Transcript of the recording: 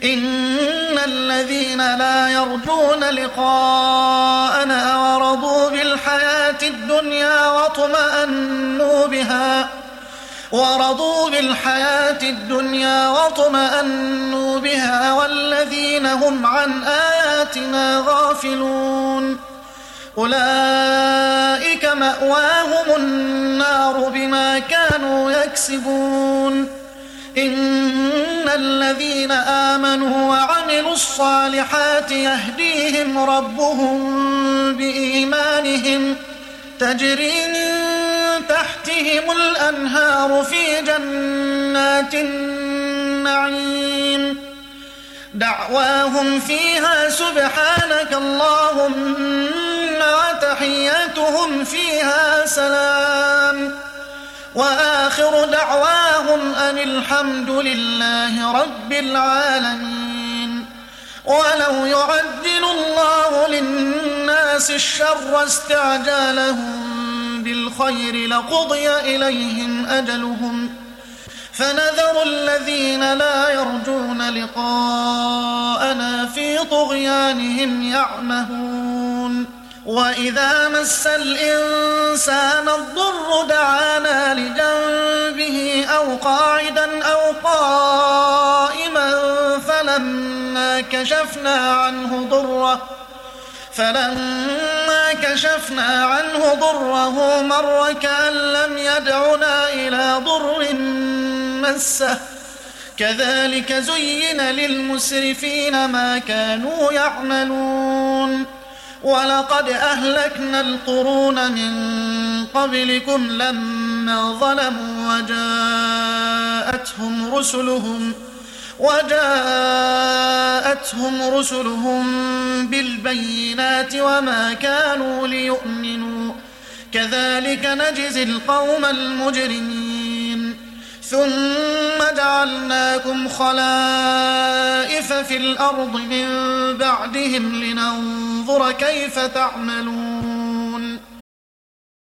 إن الذين لا يرجون لقاءنا ورضوا بالحياة الدنيا واطمأنوا بها والذين هم عن آياتنا غافلون أولئك مأواهم النار بما كانوا يكسبون إن الذين آمنوا وعملوا الصالحات يهديهم ربهم بإيمانهم تجري من تحتهم الأنهار في جنات النعيم دعواهم فيها سبحانك اللهم وتحياتهم فيها سلام وآخر دعواهم أن الحمد لله رب العالمين. ولو يعجل الله للناس الشر استعجالهم بالخير لقضي إليهم أجلهم فنذر الذين لا يرجون لقاءنا في طغيانهم يعمهون وإذا مس الإنسان الضر دعانا لجنبه أو قاعدا أو قائما فلما كشفنا عنه ضره مر كأن لم يدعنا إلى ضر مسه كذلك زين للمسرفين ما كانوا يعملون ولقد أهلكنا القرون من قبلكم لما ظلموا وجاءتهم رسلهم بالبينات وما كانوا ليؤمنوا كذلك نجزي القوم المجرمين ثم جعلناكم خلائف في الأرض من بعدهم لننظر كيف تعملون